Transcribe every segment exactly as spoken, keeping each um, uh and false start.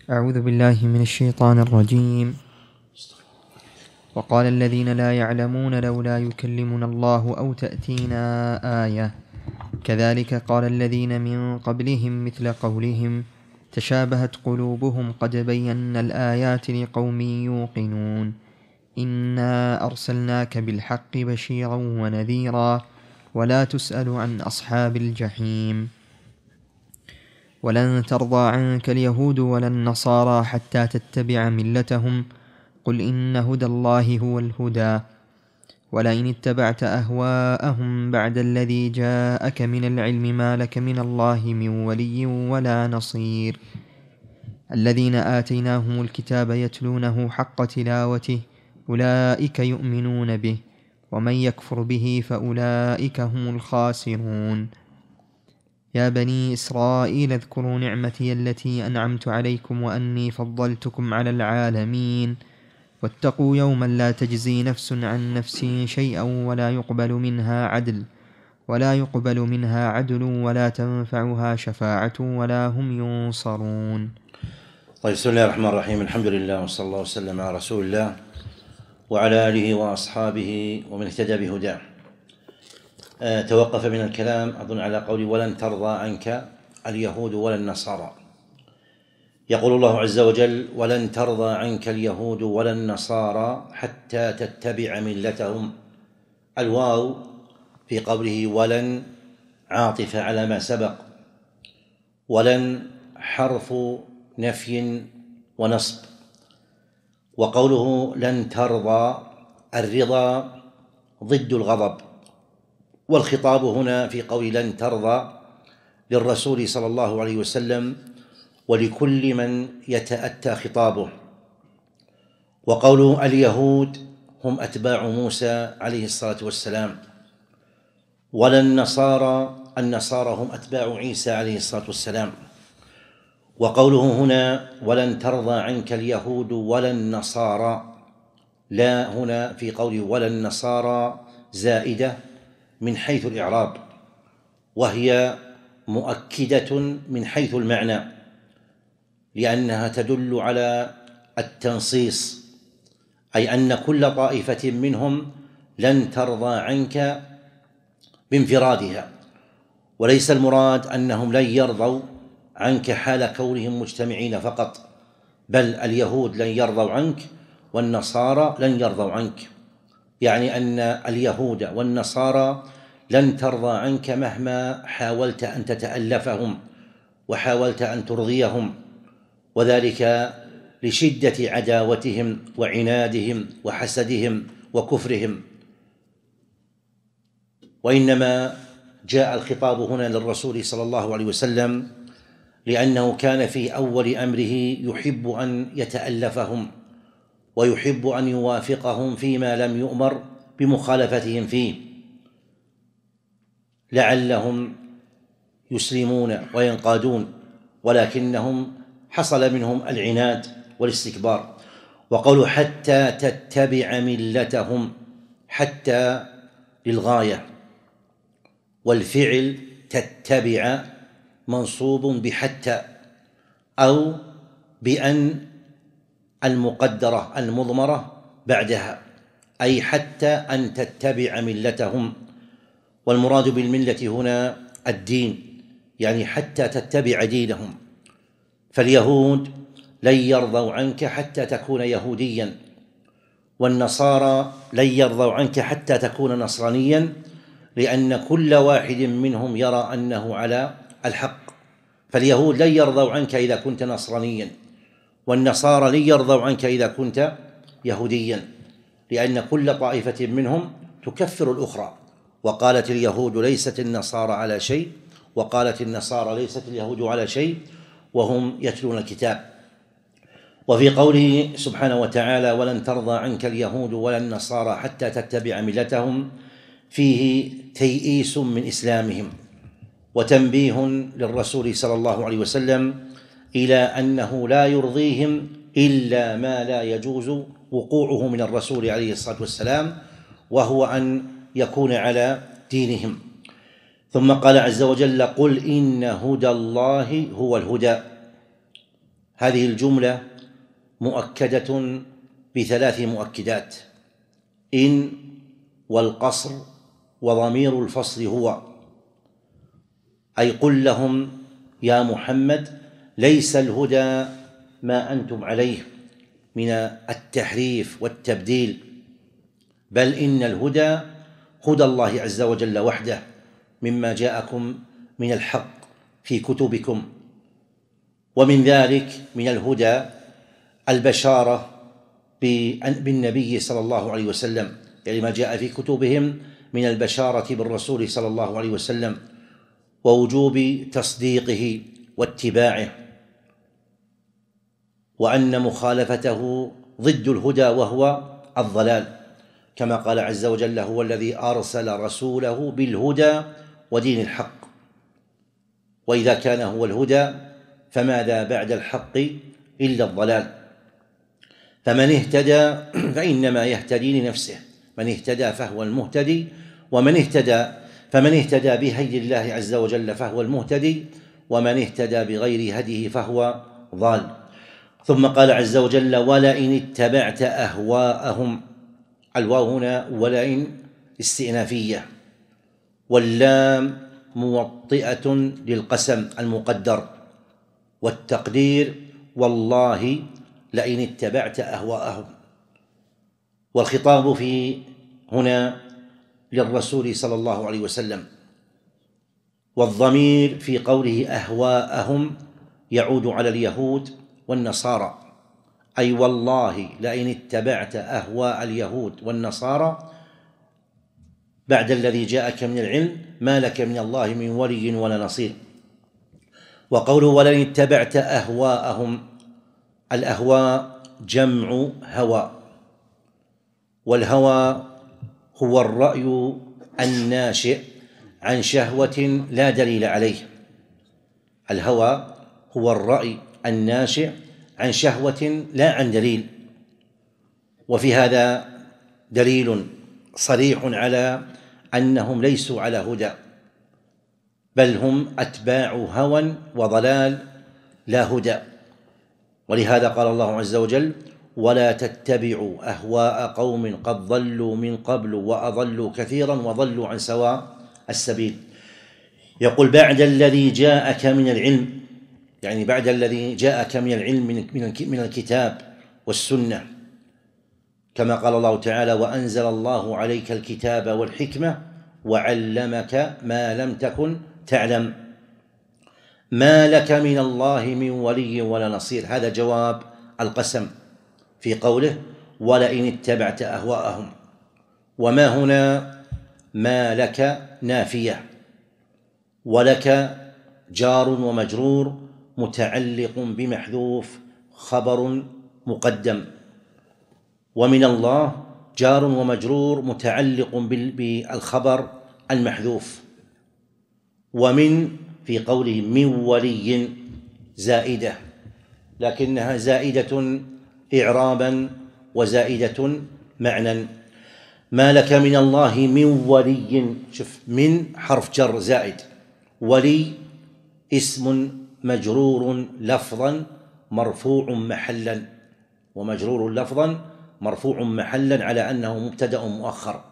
أعوذ بالله من الشيطان الرجيم. وقال الذين لا يعلمون لولا يكلمنا الله أو تأتينا آية كذلك قال الذين من قبلهم مثل قولهم تشابهت قلوبهم قد بينا الآيات لقوم يوقنون إنا أرسلناك بالحق بشيرا ونذيرا ولا تسأل عن أصحاب الجحيم. ولن ترضى عنك اليهود ولا النصارى حتى تتبع ملتهم قل إن هدى الله هو الهدى ولئن اتبعت أهواءهم بعد الذي جاءك من العلم ما لك من الله من ولي ولا نصير. الذين آتيناهم الكتاب يتلونه حق تلاوته أولئك يؤمنون به ومن يكفر به فأولئك هم الخاسرون. يا بني إسرائيل اذكروا نعمتي التي أنعمت عليكم وأني فضلتكم على العالمين واتقوا يوما لا تجزي نفس عن نفس شيئا ولا يقبل منها عدل ولا يقبل منها عدل ولا تنفعها شفاعة ولا هم ينصرون. طيب، بسم الله الرحمن الرحيم. الحمد لله وصلى الله وسلم على رسول الله وعلى آله وأصحابه ومن اهتدى بهداه. أه توقف من الكلام أظن على قول ولن ترضى عنك اليهود ولا النصارى. يقول الله عز وجل ولن ترضى عنك اليهود ولا النصارى حتى تتبع ملتهم. الواو في قوله ولن عاطفة على ما سبق، ولن حرف نفي ونصب، وقوله لن ترضى الرضا ضد الغضب، والخطاب هنا في قول لن ترضى للرسول صلى الله عليه وسلم ولكل من يتأتى خطابه. وقوله اليهود هم أتباع موسى عليه الصلاة والسلام، ولا النصارى النصارى هم أتباع عيسى عليه الصلاة والسلام. وقوله هنا ولن ترضى عنك اليهود ولا النصارى، لا هنا في قوله ولا النصارى زائدة من حيث الإعراب، وهي مؤكدة من حيث المعنى لأنها تدل على التنصيص، أي أن كل طائفة منهم لن ترضى عنك بانفرادها، وليس المراد أنهم لن يرضوا عنك حال كونهم مجتمعين فقط، بل اليهود لن يرضوا عنك والنصارى لن يرضوا عنك، يعني أن اليهود والنصارى لن ترضى عنك مهما حاولت أن تتألفهم وحاولت أن ترضيهم، وذلك لشدة عداوتهم وعنادهم وحسدهم وكفرهم. وإنما جاء الخطاب هنا للرسول صلى الله عليه وسلم لأنه كان في أول أمره يحب أن يتألفهم ويحب أن يوافقهم فيما لم يؤمر بمخالفتهم فيه لعلهم يسلمون وينقادون، ولكنهم حصل منهم العناد والاستكبار. وقالوا حتى تتبع ملتهم، حتى للغاية، والفعل تتبع منصوب بحتى أو بأن المقدرة المضمرة بعدها، أي حتى أن تتبع ملتهم. والمراد بالملة هنا الدين، يعني حتى تتبع دينهم. فاليهود لن يرضوا عنك حتى تكون يهوديا، والنصارى لن يرضوا عنك حتى تكون نصرانيا، لأن كل واحد منهم يرى أنه على الحق. فاليهود لن يرضوا عنك إذا كنت نصرانيا، والنصارى لن يرضوا عنك إذا كنت يهوديا، لأن كل طائفة منهم تكفر الأخرى. وقالت اليهود ليست النصارى على شيء، وقالت النصارى ليست اليهود على شيء، وهم يتلون الكتاب. وفي قوله سبحانه وتعالى ولن ترضى عنك اليهود ولا النصارى حتى تتبع ملتهم فيه تيئيس من إسلامهم وتنبيه للرسول صلى الله عليه وسلم إلى أنه لا يرضيهم إلا ما لا يجوز وقوعه من الرسول عليه الصلاة والسلام، وهو أن يكون على دينهم. ثم قال عز وجل قل إن هدى الله هو الهدى. هذه الجملة مؤكدة بثلاث مؤكدات: إن، والقصر، وضمير الفصل هو. أي قل لهم يا محمد ليس الهدى ما أنتم عليه من التحريف والتبديل، بل إن الهدى هدى الله عز وجل وحده مما جاءكم من الحق في كتبكم. ومن ذلك من الهدى البشارة بالنبي صلى الله عليه وسلم، يعني ما جاء في كتبهم من البشارة بالرسول صلى الله عليه وسلم، ووجوب تصديقه واتباعه، وأن مخالفته ضد الهدى وهو الضلال، كما قال عز وجل: هو الذي أرسل رسوله بالهدى ودين الحق. وإذا كان هو الهدى فماذا بعد الحق إلا الضلال؟ فمن اهتدى فإنما يهتدي لنفسه، من اهتدى فهو المهتدي، ومن اهتدى فمن اهتدى بهدي الله عز وجل فهو المهتدي، ومن اهتدى بغير هديه فهو ضال. ثم قال عز وجل: ولئن اتبعت أهواءهم. الواو هنا ولئن استئنافية، واللام موطئة للقسم المقدر، والتقدير والله لئن اتبعت أهواءهم. والخطاب في هنا للرسول صلى الله عليه وسلم، والضمير في قوله أهواءهم يعود على اليهود والنصارى، أي والله لئن اتبعت أهواء اليهود والنصارى بعد الذي جاءك من العلم ما لك من الله من ولي ولا نصير. وقوله ولئن اتبعت أهواءهم، الأهواء جمع هوى، والهوى هو الرأي الناشئ عن شهوة لا دليل عليه. الهوى هو الرأي الناشئ عن شهوة لا عن دليل. وفي هذا دليل صريح على أنهم ليسوا على هدى، بل هم أتباع هوى وضلال لا هدى. ولهذا قال الله عز وجل: ولا تتبعوا أهواء قوم قد ضلوا من قبل وأضلوا كثيرا وضلوا عن سواء السبيل. يقول: بعد الذي جاءك من العلم، يعني بعد الذي جاءك من العلم من الكتاب والسنة، كما قال الله تعالى: وأنزل الله عليك الكتاب والحكمة وعلمك ما لم تكن تعلم ما لك من الله من ولي ولا نصير. هذا جواب القسم في قوله: ولئن اتبعت أهواءهم. وما هنا ما لك نافية، ولك جار ومجرور متعلق بمحذوف خبر مقدم، ومن الله جار ومجرور متعلق بالخبر المحذوف. ومن في قوله من ولي زائدة، لكنها زائدة إعرابا وزائدة معنى. ما لك من الله من ولي، شوف، من حرف جر زائد، ولي اسم مجرور لفظا مرفوع محلا، ومجرور لفظا مرفوع محلا على أنه مبتدأ مؤخر.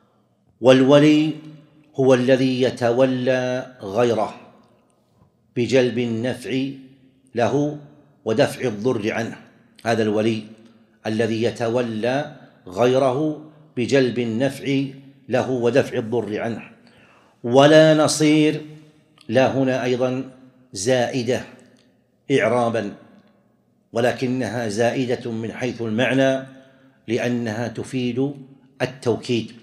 والولي هو الذي يتولى غيره بجلب النفع له ودفع الضر عنه. هذا الولي الذي يتولى غيره بجلب النفع له ودفع الضر عنه. ولا نصير، لا هنا أيضا زائدة إعرابا، ولكنها زائدة من حيث المعنى لأنها تفيد التوكيد.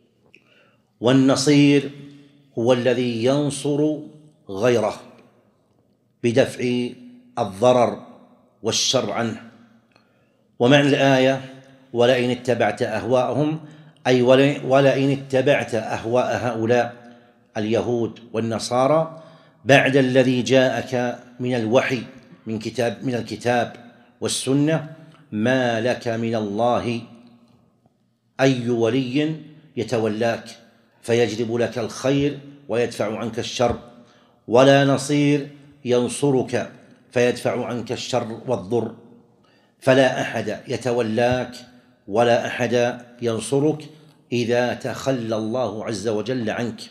والنصير هو الذي ينصر غيره بدفع الضرر والشر عنه. ومعنى الآية ولئن اتبعت أهواءهم، أي ولئن اتبعت أهواء هؤلاء اليهود والنصارى بعد الذي جاءك من الوحي من كتاب من الكتاب والسنة، ما لك من الله أي ولي يتولاك فيجلب لك الخير ويدفع عنك الشر، ولا نصير ينصرك فيدفع عنك الشر والضر، فلا أحد يتولاك ولا أحد ينصرك إذا تخلى الله عز وجل عنك.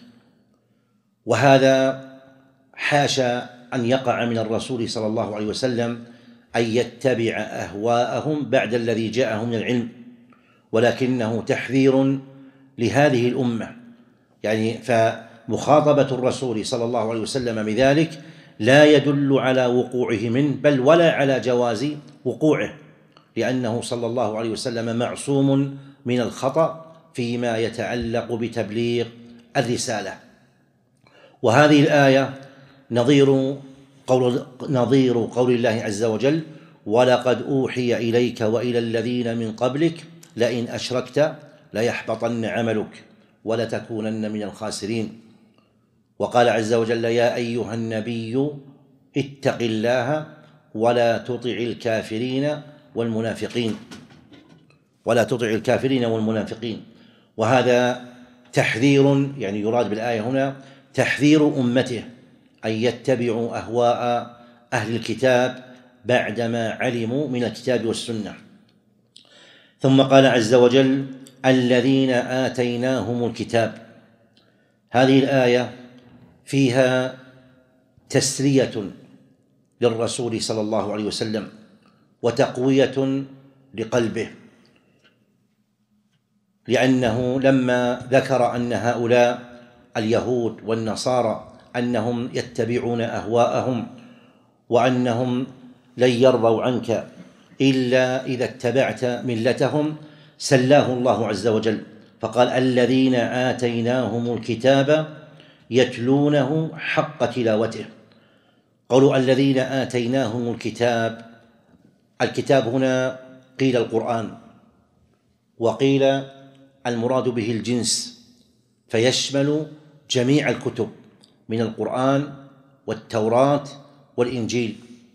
وهذا حاشا أن يقع من الرسول صلى الله عليه وسلم أن يتبع أهواءهم بعد الذي جاءه من العلم، ولكنه تحذير لهذه الأمة. يعني فمخاطبة الرسول صلى الله عليه وسلم بذلك لا يدل على وقوعه منه، بل ولا على جواز وقوعه، لأنه صلى الله عليه وسلم معصوم من الخطأ فيما يتعلق بتبليغ الرسالة. وهذه الآية نظير قول, نظير قول الله عز وجل: ولقد أوحي إليك وإلى الذين من قبلك لئن أشركت ليحبطن عملك ولتكونن من الخاسرين. وقال عز وجل: يا أيها النبي اتق الله ولا تطع الكافرين والمنافقين ولا تطع الكافرين والمنافقين. وهذا تحذير، يعني يراد بالآية هنا تحذير أمته أن يتبعوا أهواء أهل الكتاب بعدما علموا من الكتاب والسنة. ثم قال عز وجل: الذين آتيناهم الكتاب. هذه الآية فيها تسلية للرسول صلى الله عليه وسلم وتقوية لقلبه، لأنه لما ذكر أن هؤلاء اليهود والنصارى أنهم يتبعون أهواءهم وأنهم لن يرضوا عنك إلا إذا اتبعت ملتهم، سلاه الله عز وجل فقال: الذين آتيناهم الكتاب يتلونه حق تلاوته. قولوا الذين آتيناهم الكتاب، الكتاب هنا قيل القرآن، وقيل المراد به الجنس، فيشمل جميع الكتب من القرآن والتوراة والإنجيل.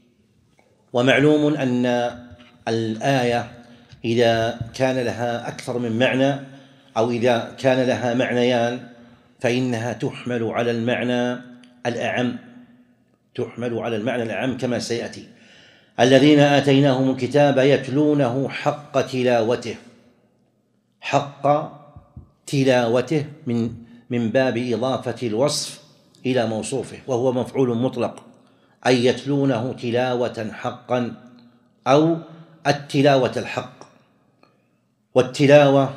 ومعلوم أن الآية إذا كان لها أكثر من معنى أو إذا كان لها معنيان فإنها تحمل على المعنى الأعم، تحمل على المعنى الأعم كما سيأتي. الذين آتيناهم الكتاب يتلونه حق تلاوته، حق تلاوته من من باب إضافة الوصف إلى موصوفه، وهو مفعول مطلق، أي يتلونه تلاوة حقا أو التلاوة الحق. والتلاوة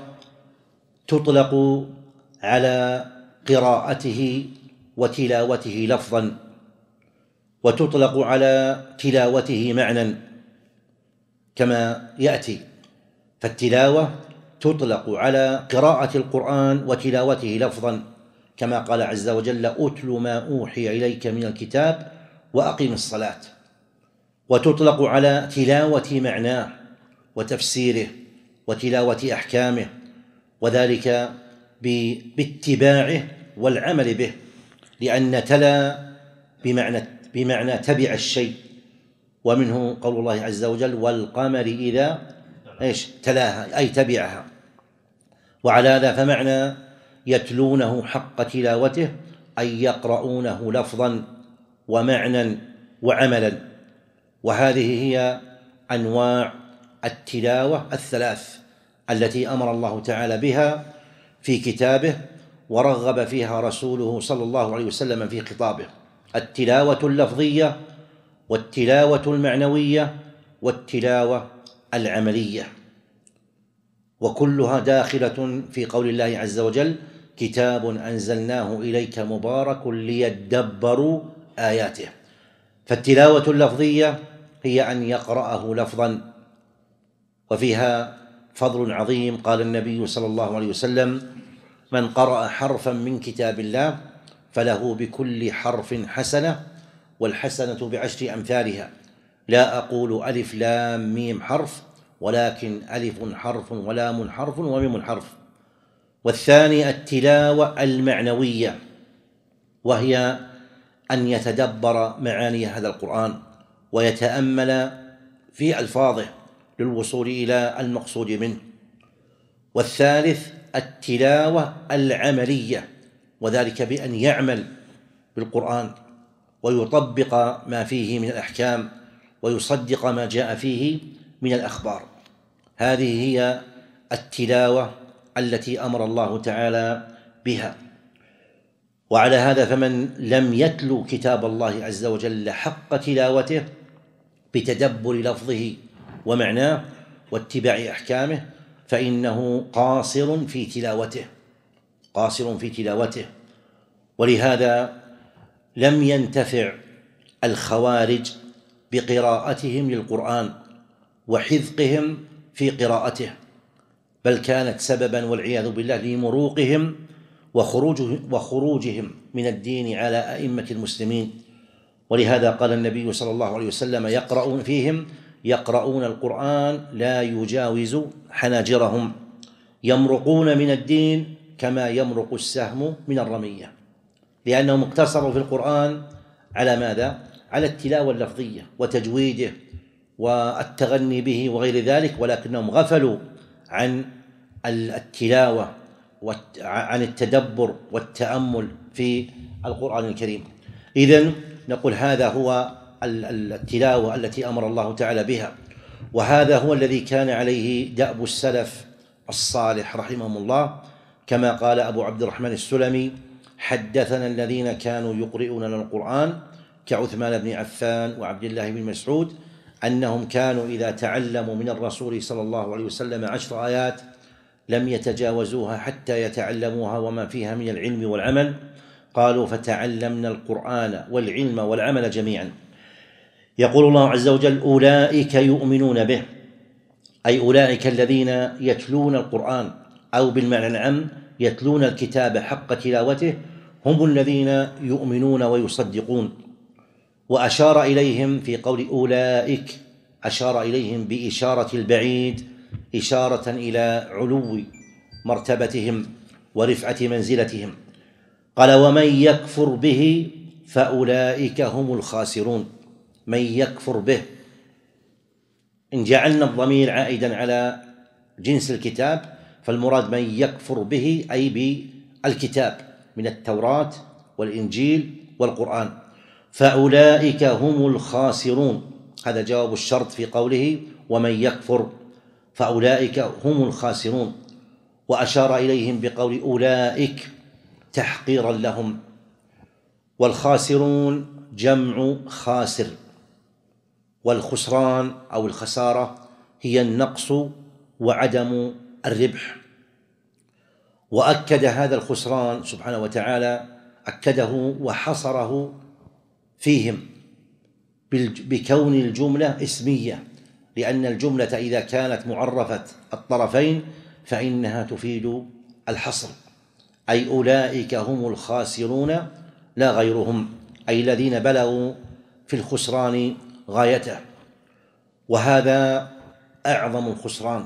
تطلق على قراءته وتلاوته لفظا، وتطلق على تلاوته معنى كما يأتي. فالتلاوة تطلق على قراءة القرآن وتلاوته لفظا كما قال عز وجل: أتل ما أوحي إليك من الكتاب وأقم الصلاة. وتطلق على تلاوة معناه وتفسيره وتلاوة أحكامه، وذلك باتباعه والعمل به، لأن تلا بمعنى بمعنى تبع الشيء، ومنه قول الله عز وجل: والقمر إذا إيش تلاها، أي تبعها. وعلى هذا فمعنى يتلونه حق تلاوته أي يقرؤونه لفظا ومعنى وعملا. وهذه هي أنواع التلاوة الثلاث التي أمر الله تعالى بها في كتابه ورغب فيها رسوله صلى الله عليه وسلم في خطابه: التلاوة اللفظية والتلاوة المعنوية والتلاوة العملية، وكلها داخلة في قول الله عز وجل: كتاب أنزلناه إليك مبارك ليدبروا آياته. فالتلاوة اللفظية هي أن يقرأه لفظا، وفيها فضل عظيم. قال النبي صلى الله عليه وسلم: من قرأ حرفا من كتاب الله فله بكل حرف حسنة، والحسنة بعشر أمثالها، لا أقول ألف لام ميم حرف، ولكن ألف حرف ولام حرف وميم حرف. والثاني التلاوة المعنوية، وهي أن يتدبر معاني هذا القرآن ويتأمل في ألفاظه للوصول إلى المقصود منه. والثالث التلاوة العملية، وذلك بأن يعمل بالقرآن ويطبق ما فيه من الأحكام ويصدق ما جاء فيه من الأخبار. هذه هي التلاوة التي أمر الله تعالى بها. وعلى هذا فمن لم يتلو كتاب الله عز وجل حق تلاوته بتدبر لفظه ومعناه واتباع أحكامه فإنه قاصر في تلاوته قاصر في تلاوته ولهذا لم ينتفع الخوارج بقراءتهم للقرآن وحذقهم في قراءته، بل كانت سببا والعياذ بالله لمروقهم وخروجهم من الدين على أئمة المسلمين. ولهذا قال النبي صلى الله عليه وسلم يقرؤون فيهم يقرؤون القرآن لا يجاوز حناجرهم يمرقون من الدين كما يمرق السهم من الرمية، لأنهم اقتصروا في القرآن على ماذا؟ على التلاوة اللفظية وتجويده والتغني به وغير ذلك، ولكنهم غفلوا عن التلاوة وعن التدبر والتأمل في القرآن الكريم. إذن نقول هذا هو التلاوة التي أمر الله تعالى بها، وهذا هو الذي كان عليه دأب السلف الصالح رحمهم الله، كما قال أبو عبد الرحمن السلمي: حدثنا الذين كانوا يقرؤوننا القرآن كعثمان بن عفان وعبد الله بن مسعود أنهم كانوا إذا تعلموا من الرسول صلى الله عليه وسلم عشر آيات لم يتجاوزوها حتى يتعلموها وما فيها من العلم والعمل. قالوا: فتعلمنا القرآن والعلم والعمل جميعا. يقول الله عز وجل: أولئك يؤمنون به، أي أولئك الذين يتلون القرآن، أو بالمعنى العام يتلون الكتاب حق تلاوته، هم الذين يؤمنون ويصدقون. وأشار إليهم في قول أولئك، أشار إليهم بإشارة البعيد، إشارة إلى علو مرتبتهم ورفعة منزلتهم. قال: ومن يكفر به فأولئك هم الخاسرون. من يكفر به، إن جعلنا الضمير عائدا على جنس الكتاب فالمراد من يكفر به أي بالكتاب من التوراة والإنجيل والقرآن. فأولئك هم الخاسرون، هذا جواب الشرط في قوله ومن يكفر، فأولئك هم الخاسرون. وأشار إليهم بقول أولئك تحقيرا لهم. والخاسرون جمع خاسر، والخسران أو الخسارة هي النقص وعدم الربح. وأكد هذا الخسران سبحانه وتعالى، أكده وحصره فيهم بكون الجملة اسمية، لأن الجملة إذا كانت معرفة الطرفين فإنها تفيد الحصر، أي أولئك هم الخاسرون لا غيرهم، أي الذين بلغوا في الخسران غايته. وهذا أعظم الخسران،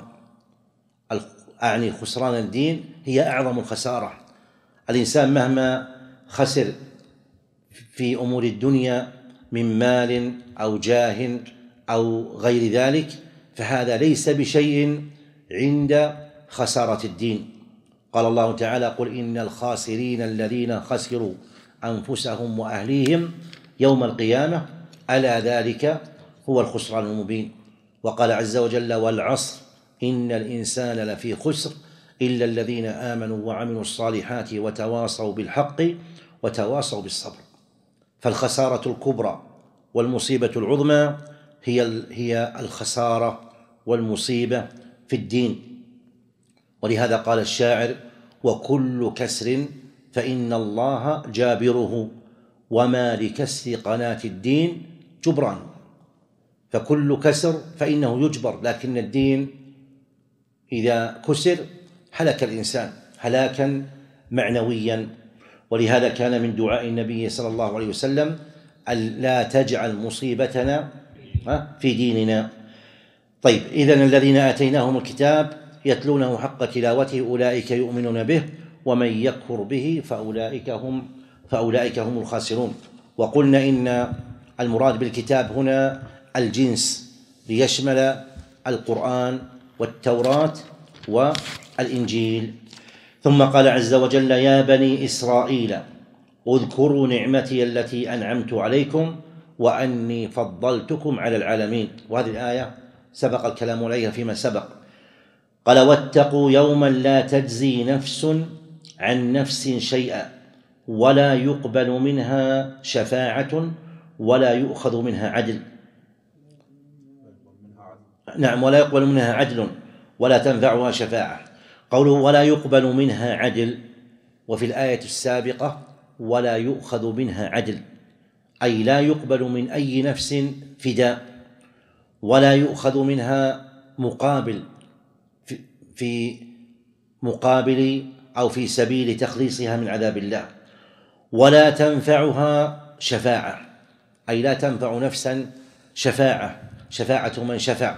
أعني خسران الدين هي أعظم الخسارة. الإنسان مهما خسر في أمور الدنيا من مال أو جاه أو غير ذلك فهذا ليس بشيء عند خسارة الدين. قال الله تعالى: قل إن الخاسرين الذين خسروا أنفسهم وأهليهم يوم القيامة ألا ذلك هو الخسران المبين. وقال عز وجل: والعصر إن الإنسان لفي خسر إلا الذين آمنوا وعملوا الصالحات وتواصوا بالحق وتواصوا بالصبر. فالخسارة الكبرى والمصيبة العظمى هي هي الخسارة والمصيبة في الدين. ولهذا قال الشاعر: وكل كسر فإن الله جابره وما لكسر قناة الدين جبران. فكل كسر فإنه يجبر، لكن الدين إذا كسر هلك الإنسان هلاكا معنويا. ولهذا كان من دعاء النبي صلى الله عليه وسلم: لا تجعل مصيبتنا في ديننا. طيب، إذن الذين آتيناهم الكتاب يتلونه حق تلاوته أولئك يؤمنون به ومن يكفر به فأولئك هم فأولئك هم الخاسرون. وقلنا إن المراد بالكتاب هنا الجنس ليشمل القرآن والتوراة والإنجيل. ثم قال عز وجل: يا بني إسرائيل اذكروا نعمتي التي أنعمت عليكم وأني فضلتكم على العالمين. وهذه الآية سبق الكلام عليها فيما سبق. قال واتقوا يوما لا تجزي نفس عن نفس شيئا ولا يقبل منها شفاعة ولا يؤخذ منها عدل. نعم، ولا يقبل منها عدل ولا تنفعها شفاعة. قوله ولا يقبل منها عدل، وفي الآية السابقة ولا يؤخذ منها عدل، أي لا يقبل من أي نفس فداء ولا يؤخذ منها مقابل في مقابل أو في سبيل تخليصها من عذاب الله، ولا تنفعها شفاعة، أي لا تنفع نفسا شفاعة شفاعة من شفع،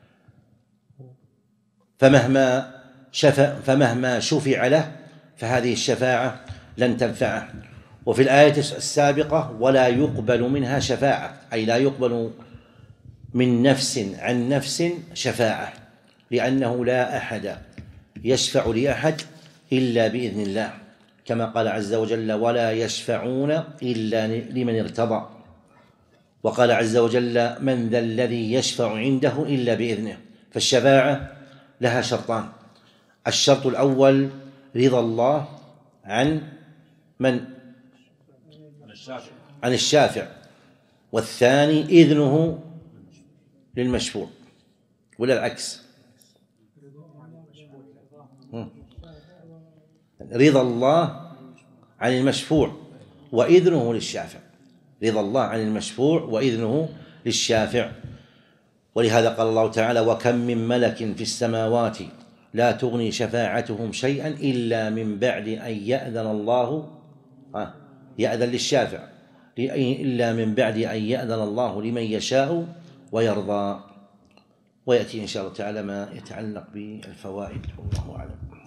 فمهما شفع فمهما شفع له فهذه الشفاعة لن تنفعه. وفي الآية السابقة ولا يقبل منها شفاعة، أي لا يقبل من نفس عن نفس شفاعة، لأنه لا أحد يشفع لأحد إلا بإذن الله، كما قال عز وجل ولا يشفعون إلا لمن ارتضى. وقال عز وجل من ذا الذي يشفع عنده إلا بإذنه. فالشفاعة لها شرطان: الشرط الأول رضا الله عن من؟ عن الشافع. والثاني إذنه للمشفوع، ولا العكس؟ رضا الله عن المشفوع وإذنه للشافع، رضا الله عن المشفوع وإذنه للشافع. ولهذا قال الله تعالى وكم من ملك في السماوات لا تغني شفاعتهم شيئا إلا من بعد أن يأذن الله آه يأذن للشافع إلا من بعد أن يأذن الله لمن يشاء ويرضى. ويأتي إن شاء الله تعالى ما يتعلق بالفوائد، والله أعلم.